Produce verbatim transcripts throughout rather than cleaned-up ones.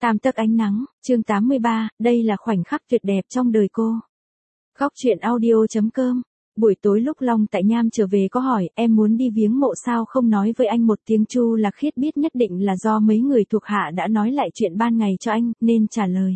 Tam tấc ánh nắng, chương tám mươi ba, đây là khoảnh khắc tuyệt đẹp trong đời cô. Góc truyện audio chấm com. Buổi tối lúc Long Tại Nham trở về có hỏi, em muốn đi viếng mộ sao không nói với anh một tiếng. Chu Lạc Khiết biết nhất định là do mấy người thuộc hạ đã nói lại chuyện ban ngày cho anh, nên trả lời.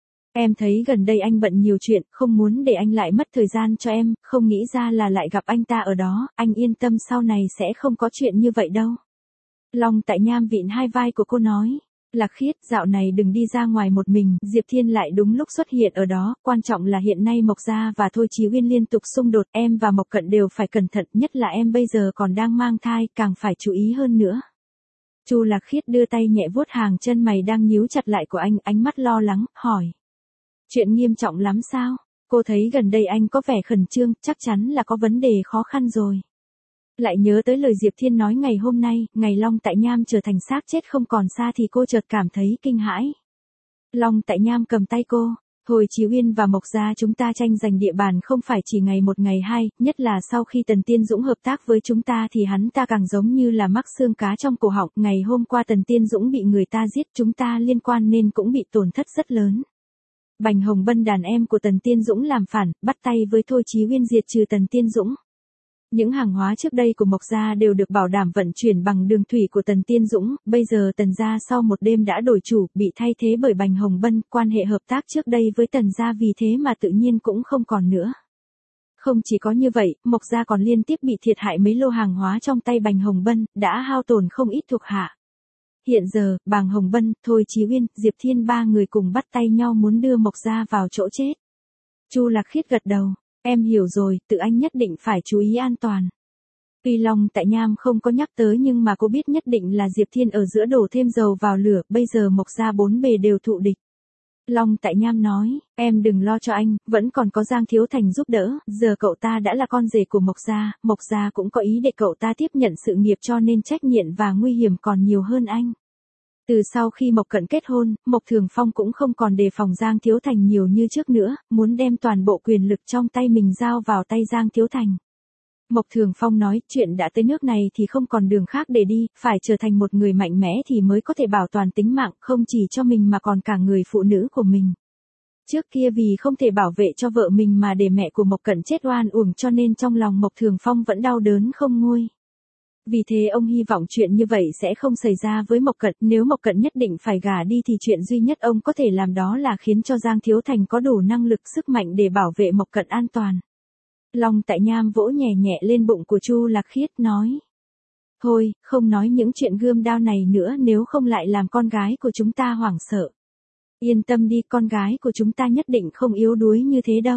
Em thấy gần đây anh bận nhiều chuyện, không muốn để anh lại mất thời gian cho em, không nghĩ ra là lại gặp anh ta ở đó, anh yên tâm sau này sẽ không có chuyện như vậy đâu. Long Tại Nham vịn hai vai của cô nói. Lạc Khiết, dạo này đừng đi ra ngoài một mình, Diệp Thiên lại đúng lúc xuất hiện ở đó, quan trọng là hiện nay Mộc Gia và Thôi Chí Uyên liên tục xung đột, em và Mộc Cận đều phải cẩn thận, nhất là em bây giờ còn đang mang thai, càng phải chú ý hơn nữa. Chu Lạc Khiết đưa tay nhẹ vuốt hàng chân mày đang nhíu chặt lại của anh, ánh mắt lo lắng, hỏi. Chuyện nghiêm trọng lắm sao? Cô thấy gần đây anh có vẻ khẩn trương, chắc chắn là có vấn đề khó khăn rồi. Lại nhớ tới lời Diệp Thiên nói ngày hôm nay, ngày Long Tại Nham trở thành xác chết không còn xa thì cô chợt cảm thấy kinh hãi. Long Tại Nham cầm tay cô, Thôi Chí Uyên và Mộc Gia chúng ta tranh giành địa bàn không phải chỉ ngày một ngày hai, nhất là sau khi Tần Tiên Dũng hợp tác với chúng ta thì hắn ta càng giống như là mắc xương cá trong cổ họng. Ngày hôm qua Tần Tiên Dũng bị người ta giết, chúng ta liên quan nên cũng bị tổn thất rất lớn. Bành Hồng Bân đàn em của Tần Tiên Dũng làm phản, bắt tay với Thôi Chí Uyên diệt trừ Tần Tiên Dũng. Những hàng hóa trước đây của Mộc Gia đều được bảo đảm vận chuyển bằng đường thủy của Tần Tiên Dũng, bây giờ Tần Gia sau một đêm đã đổi chủ, bị thay thế bởi Bành Hồng Bân, quan hệ hợp tác trước đây với Tần Gia vì thế mà tự nhiên cũng không còn nữa. Không chỉ có như vậy, Mộc Gia còn liên tiếp bị thiệt hại mấy lô hàng hóa trong tay Bành Hồng Bân, đã hao tổn không ít thuộc hạ. Hiện giờ, Bành Hồng Bân, Thôi Chí Uyên, Diệp Thiên ba người cùng bắt tay nhau muốn đưa Mộc Gia vào chỗ chết. Chu Lạc Khiết gật đầu. Em hiểu rồi, tự anh nhất định phải chú ý an toàn. Tuy Long Tại Nham không có nhắc tới nhưng mà cô biết nhất định là Diệp Thiên ở giữa đổ thêm dầu vào lửa, bây giờ Mộc Gia bốn bề đều thụ địch. Long Tại Nham nói, em đừng lo cho anh, vẫn còn có Giang Thiếu Thành giúp đỡ, giờ cậu ta đã là con rể của Mộc Gia, Mộc Gia cũng có ý để cậu ta tiếp nhận sự nghiệp cho nên trách nhiệm và nguy hiểm còn nhiều hơn anh. Từ sau khi Mộc Cận kết hôn, Mộc Thường Phong cũng không còn đề phòng Giang Thiếu Thành nhiều như trước nữa, muốn đem toàn bộ quyền lực trong tay mình giao vào tay Giang Thiếu Thành. Mộc Thường Phong nói, chuyện đã tới nước này thì không còn đường khác để đi, phải trở thành một người mạnh mẽ thì mới có thể bảo toàn tính mạng, không chỉ cho mình mà còn cả người phụ nữ của mình. Trước kia vì không thể bảo vệ cho vợ mình mà để mẹ của Mộc Cận chết oan uổng cho nên trong lòng Mộc Thường Phong vẫn đau đớn không nguôi. Vì thế ông hy vọng chuyện như vậy sẽ không xảy ra với Mộc Cận, nếu Mộc Cận nhất định phải gả đi thì chuyện duy nhất ông có thể làm đó là khiến cho Giang Thiếu Thành có đủ năng lực sức mạnh để bảo vệ Mộc Cận an toàn. Long Tại Nham vỗ nhẹ nhẹ lên bụng của Chu Lạc Khiết nói. Thôi, không nói những chuyện gươm đao này nữa nếu không lại làm con gái của chúng ta hoảng sợ. Yên tâm đi, con gái của chúng ta nhất định không yếu đuối như thế đâu.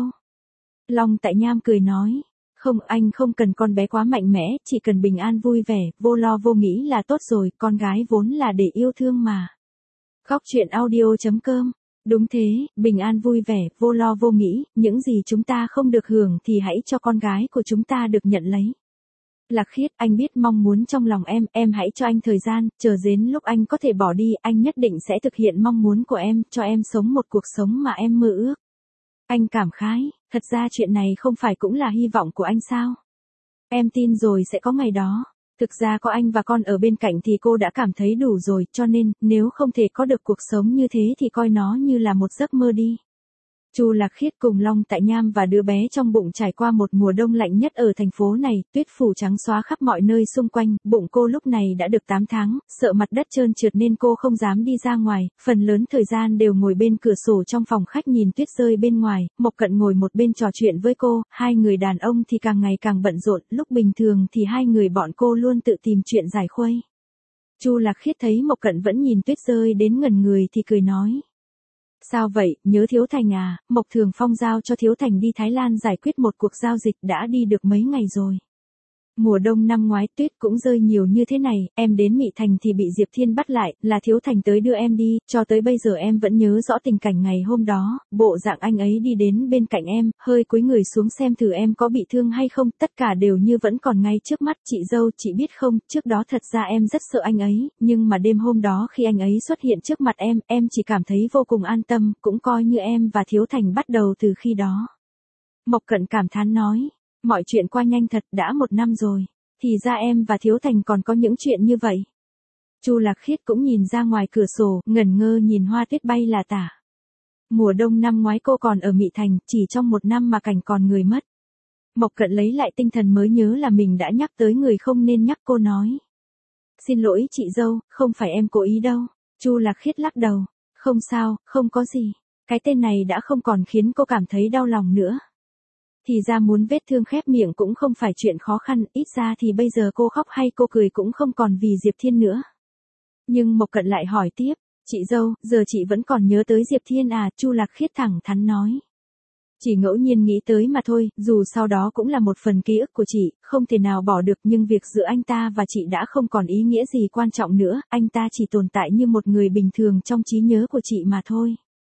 Long Tại Nham cười nói. Không, anh không cần con bé quá mạnh mẽ, chỉ cần bình an vui vẻ, vô lo vô nghĩ là tốt rồi, con gái vốn là để yêu thương mà. Góc truyện audio chấm com. Đúng thế, bình an vui vẻ, vô lo vô nghĩ, những gì chúng ta không được hưởng thì hãy cho con gái của chúng ta được nhận lấy. Lạc Khiết, anh biết mong muốn trong lòng em, em hãy cho anh thời gian, chờ đến lúc anh có thể bỏ đi, anh nhất định sẽ thực hiện mong muốn của em, cho em sống một cuộc sống mà em mơ ước. Anh cảm khái, thật ra chuyện này không phải cũng là hy vọng của anh sao? Em tin rồi sẽ có ngày đó. Thực ra có anh và con ở bên cạnh thì cô đã cảm thấy đủ rồi, cho nên, nếu không thể có được cuộc sống như thế thì coi nó như là một giấc mơ đi. Chu Lạc Khiết cùng Long Tại Nham và đứa bé trong bụng trải qua một mùa đông lạnh nhất ở thành phố này, tuyết phủ trắng xóa khắp mọi nơi xung quanh, bụng cô lúc này đã được tám tháng, sợ mặt đất trơn trượt nên cô không dám đi ra ngoài, phần lớn thời gian đều ngồi bên cửa sổ trong phòng khách nhìn tuyết rơi bên ngoài, Mộc Cận ngồi một bên trò chuyện với cô, hai người đàn ông thì càng ngày càng bận rộn, lúc bình thường thì hai người bọn cô luôn tự tìm chuyện giải khuây. Chu Lạc Khiết thấy Mộc Cận vẫn nhìn tuyết rơi đến ngẩn người thì cười nói. Sao vậy, nhớ Thiếu Thành à, Mộc Thường Phong giao cho Thiếu Thành đi Thái Lan giải quyết một cuộc giao dịch đã đi được mấy ngày rồi. Mùa đông năm ngoái tuyết cũng rơi nhiều như thế này, em đến Mị Thành thì bị Diệp Thiên bắt lại, là Thiếu Thành tới đưa em đi, cho tới bây giờ em vẫn nhớ rõ tình cảnh ngày hôm đó, bộ dạng anh ấy đi đến bên cạnh em, hơi cúi người xuống xem thử em có bị thương hay không, tất cả đều như vẫn còn ngay trước mắt. Chị dâu, chị biết không, trước đó thật ra em rất sợ anh ấy, nhưng mà đêm hôm đó khi anh ấy xuất hiện trước mặt em, em chỉ cảm thấy vô cùng an tâm, cũng coi như em và Thiếu Thành bắt đầu từ khi đó. Mộc Cận cảm thán nói. Mọi chuyện qua nhanh thật, đã một năm rồi. Thì ra em và Thiếu Thành còn có những chuyện như vậy. Chu Lạc Khiết cũng nhìn ra ngoài cửa sổ, ngẩn ngơ nhìn hoa tuyết bay là tả. Mùa đông năm ngoái cô còn ở Mị Thành, chỉ trong một năm mà cảnh còn người mất. Mộc Cận lấy lại tinh thần mới nhớ là mình đã nhắc tới người không nên nhắc, cô nói. Xin lỗi chị dâu, không phải em cố ý đâu. Chu Lạc Khiết lắc đầu. Không sao, không có gì. Cái tên này đã không còn khiến cô cảm thấy đau lòng nữa. Thì ra muốn vết thương khép miệng cũng không phải chuyện khó khăn, ít ra thì bây giờ cô khóc hay cô cười cũng không còn vì Diệp Thiên nữa. Nhưng Mộc Cận lại hỏi tiếp, chị dâu, giờ chị vẫn còn nhớ tới Diệp Thiên à? Chu Lạc Khiết thẳng thắn nói. Chỉ ngẫu nhiên nghĩ tới mà thôi, dù sau đó cũng là một phần ký ức của chị, không thể nào bỏ được, nhưng việc giữa anh ta và chị đã không còn ý nghĩa gì quan trọng nữa, anh ta chỉ tồn tại như một người bình thường trong trí nhớ của chị mà thôi.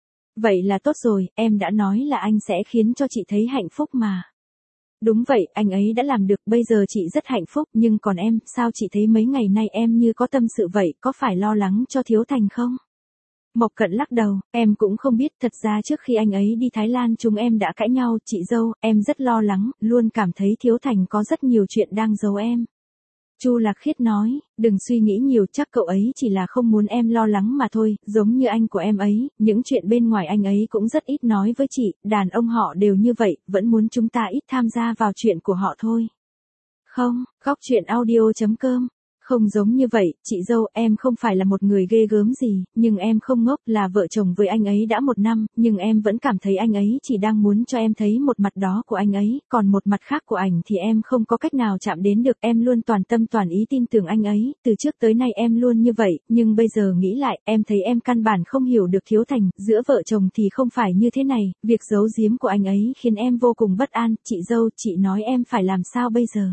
Vậy là tốt rồi, em đã nói là anh sẽ khiến cho chị thấy hạnh phúc mà. Đúng vậy, anh ấy đã làm được, bây giờ chị rất hạnh phúc, nhưng còn em, sao chị thấy mấy ngày nay em như có tâm sự vậy, có phải lo lắng cho Thiếu Thành không? Mộc Cận lắc đầu, em cũng không biết, thật ra trước khi anh ấy đi Thái Lan chúng em đã cãi nhau, chị dâu, em rất lo lắng, luôn cảm thấy Thiếu Thành có rất nhiều chuyện đang giấu em. Chu Lạc Khiết nói, đừng suy nghĩ nhiều, chắc cậu ấy chỉ là không muốn em lo lắng mà thôi, giống như anh của em ấy, những chuyện bên ngoài anh ấy cũng rất ít nói với chị, đàn ông họ đều như vậy, vẫn muốn chúng ta ít tham gia vào chuyện của họ thôi. Không, góc truyện audio chấm com. Không giống như vậy, chị dâu, em không phải là một người ghê gớm gì, nhưng em không ngốc, là vợ chồng với anh ấy đã một năm, nhưng em vẫn cảm thấy anh ấy chỉ đang muốn cho em thấy một mặt đó của anh ấy, còn một mặt khác của ảnh thì em không có cách nào chạm đến được, em luôn toàn tâm toàn ý tin tưởng anh ấy, từ trước tới nay em luôn như vậy, nhưng bây giờ nghĩ lại, em thấy em căn bản không hiểu được Thiếu Thành, giữa vợ chồng thì không phải như thế này, việc giấu giếm của anh ấy khiến em vô cùng bất an, chị dâu, chị nói em phải làm sao bây giờ?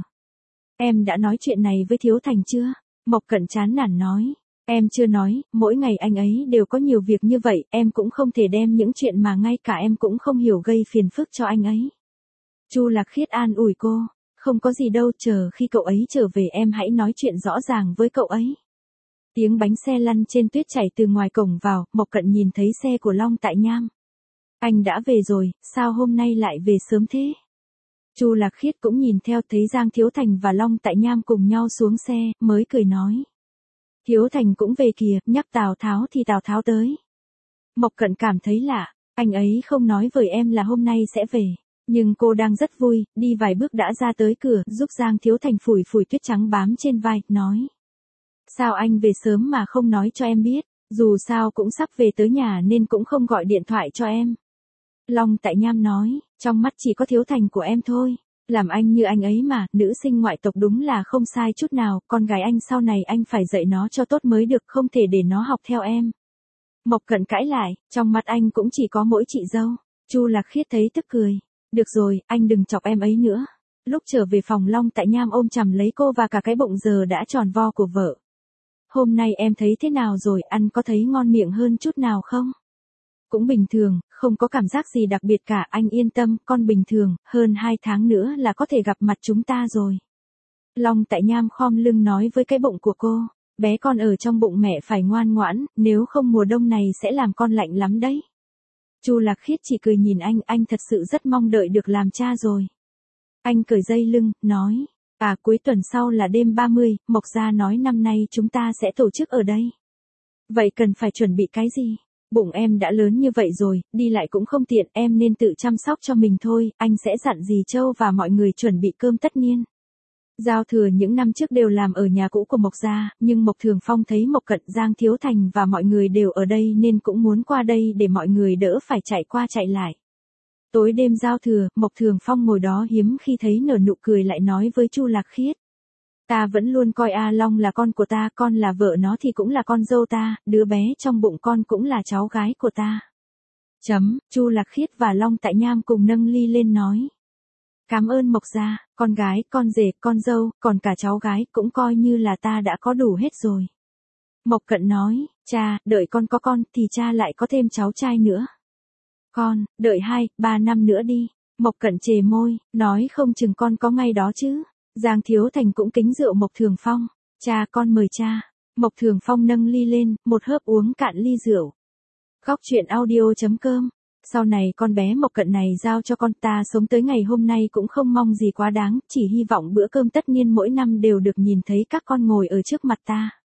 Em đã nói chuyện này với Thiếu Thành chưa? Mộc Cận chán nản nói. Em chưa nói, mỗi ngày anh ấy đều có nhiều việc như vậy, em cũng không thể đem những chuyện mà ngay cả em cũng không hiểu gây phiền phức cho anh ấy. Chu Lạc Khiết an ủi cô, không có gì đâu, chờ khi cậu ấy trở về em hãy nói chuyện rõ ràng với cậu ấy. Tiếng bánh xe lăn trên tuyết chảy từ ngoài cổng vào, Mộc Cận nhìn thấy xe của Long Tại Nham. Anh đã về rồi, sao hôm nay lại về sớm thế? Chu Lạc Khiết cũng nhìn theo, thấy Giang Thiếu Thành và Long Tại Nham cùng nhau xuống xe, mới cười nói. Thiếu Thành cũng về kìa, nhắc Tào Tháo thì Tào Tháo tới. Mộc Cận cảm thấy lạ, anh ấy không nói với em là hôm nay sẽ về. Nhưng cô đang rất vui, đi vài bước đã ra tới cửa, giúp Giang Thiếu Thành phủi phủi tuyết trắng bám trên vai, nói. Sao anh về sớm mà không nói cho em biết, dù sao cũng sắp về tới nhà nên cũng không gọi điện thoại cho em. Long Tại Nham nói, trong mắt chỉ có Thiếu Thành của em thôi. Làm anh như anh ấy mà, nữ sinh ngoại tộc đúng là không sai chút nào, con gái anh sau này anh phải dạy nó cho tốt mới được, không thể để nó học theo em. Mộc Cận cãi lại, trong mắt anh cũng chỉ có mỗi chị dâu. Chu Lạc Khiết thấy tức cười. Được rồi, anh đừng chọc em ấy nữa. Lúc trở về phòng, Long Tại Nham ôm chầm lấy cô và cả cái bụng giờ đã tròn vo của vợ. Hôm nay em thấy thế nào rồi, ăn có thấy ngon miệng hơn chút nào không? Cũng bình thường, không có cảm giác gì đặc biệt cả, anh yên tâm, con bình thường, hơn hai tháng nữa là có thể gặp mặt chúng ta rồi. Long Tại Nham khom lưng nói với cái bụng của cô, bé con ở trong bụng mẹ phải ngoan ngoãn, nếu không mùa đông này sẽ làm con lạnh lắm đấy. Chu Lạc Khiết chỉ cười nhìn anh, anh thật sự rất mong đợi được làm cha rồi. Anh cởi dây lưng, nói, à cuối tuần sau là đêm ba mươi, Mộc Gia nói năm nay chúng ta sẽ tổ chức ở đây. Vậy cần phải chuẩn bị cái gì? Bụng em đã lớn như vậy rồi, đi lại cũng không tiện, em nên tự chăm sóc cho mình thôi, anh sẽ dặn dì Châu và mọi người chuẩn bị cơm tất niên. Giao thừa những năm trước đều làm ở nhà cũ của Mộc Gia, nhưng Mộc Thường Phong thấy Mộc Cận, Giang Thiếu Thành và mọi người đều ở đây nên cũng muốn qua đây để mọi người đỡ phải chạy qua chạy lại. Tối đêm giao thừa, Mộc Thường Phong ngồi đó hiếm khi thấy nở nụ cười, lại nói với Chu Lạc Khiết. Ta vẫn luôn coi A Long là con của ta, con là vợ nó thì cũng là con dâu ta, đứa bé trong bụng con cũng là cháu gái của ta. Chấm, Chu Lạc Khiết và Long Tại Nham cùng nâng ly lên nói. Cảm ơn Mộc Gia, con gái, con rể, con dâu, còn cả cháu gái cũng coi như là ta đã có đủ hết rồi. Mộc Cận nói, cha, đợi con có con thì cha lại có thêm cháu trai nữa. Con, đợi hai, ba năm nữa đi. Mộc Cận chề môi, nói không chừng con có ngay đó chứ. Giang Thiếu Thành cũng kính rượu Mộc Thường Phong. Cha, con mời cha. Mộc Thường Phong nâng ly lên, một hớp uống cạn ly rượu. Góc truyện audio chấm com. Sau này con bé Mộc Cận này giao cho con, ta sống tới ngày hôm nay cũng không mong gì quá đáng, chỉ hy vọng bữa cơm tất niên mỗi năm đều được nhìn thấy các con ngồi ở trước mặt ta.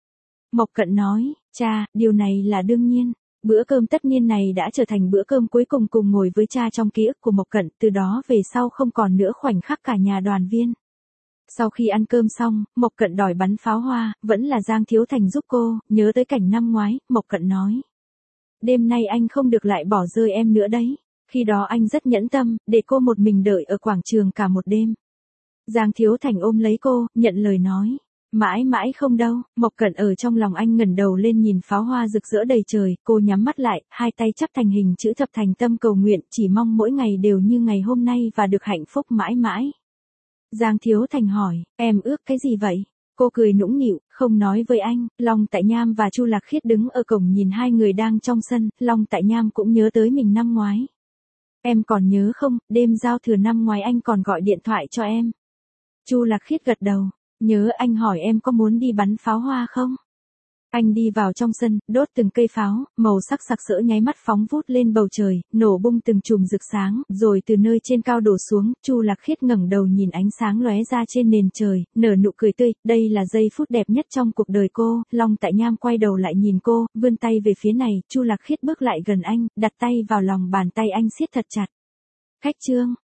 Mộc Cận nói, cha, điều này là đương nhiên. Bữa cơm tất niên này đã trở thành bữa cơm cuối cùng cùng ngồi với cha trong ký ức của Mộc Cận, từ đó về sau không còn nữa khoảnh khắc cả nhà đoàn viên. Sau khi ăn cơm xong, Mộc Cận đòi bắn pháo hoa, vẫn là Giang Thiếu Thành giúp cô, nhớ tới cảnh năm ngoái, Mộc Cận nói. Đêm nay anh không được lại bỏ rơi em nữa đấy. Khi đó anh rất nhẫn tâm, để cô một mình đợi ở quảng trường cả một đêm. Giang Thiếu Thành ôm lấy cô, nhận lời nói. Mãi mãi không đâu, Mộc Cận ở trong lòng anh ngẩng đầu lên nhìn pháo hoa rực rỡ đầy trời, cô nhắm mắt lại, hai tay chắp thành hình chữ thập thành tâm cầu nguyện, chỉ mong mỗi ngày đều như ngày hôm nay và được hạnh phúc mãi mãi. Giang Thiếu Thành hỏi, em ước cái gì vậy? Cô cười nũng nịu, không nói với anh. Long Tại Nham và Chu Lạc Khiết đứng ở cổng nhìn hai người đang trong sân, Long Tại Nham cũng nhớ tới mình năm ngoái. Em còn nhớ không, đêm giao thừa năm ngoái anh còn gọi điện thoại cho em. Chu Lạc Khiết gật đầu, nhớ. Anh hỏi em có muốn đi bắn pháo hoa không? Anh đi vào trong sân, đốt từng cây pháo, màu sắc sặc sỡ nháy mắt phóng vút lên bầu trời, nổ bung từng chùm rực sáng, rồi từ nơi trên cao đổ xuống. Chu Lạc Khiết ngẩng đầu nhìn ánh sáng lóe ra trên nền trời, nở nụ cười tươi, đây là giây phút đẹp nhất trong cuộc đời cô. Long Tại Nham quay đầu lại nhìn cô, vươn tay về phía này, Chu Lạc Khiết bước lại gần anh, đặt tay vào lòng bàn tay anh siết thật chặt. Khách trương.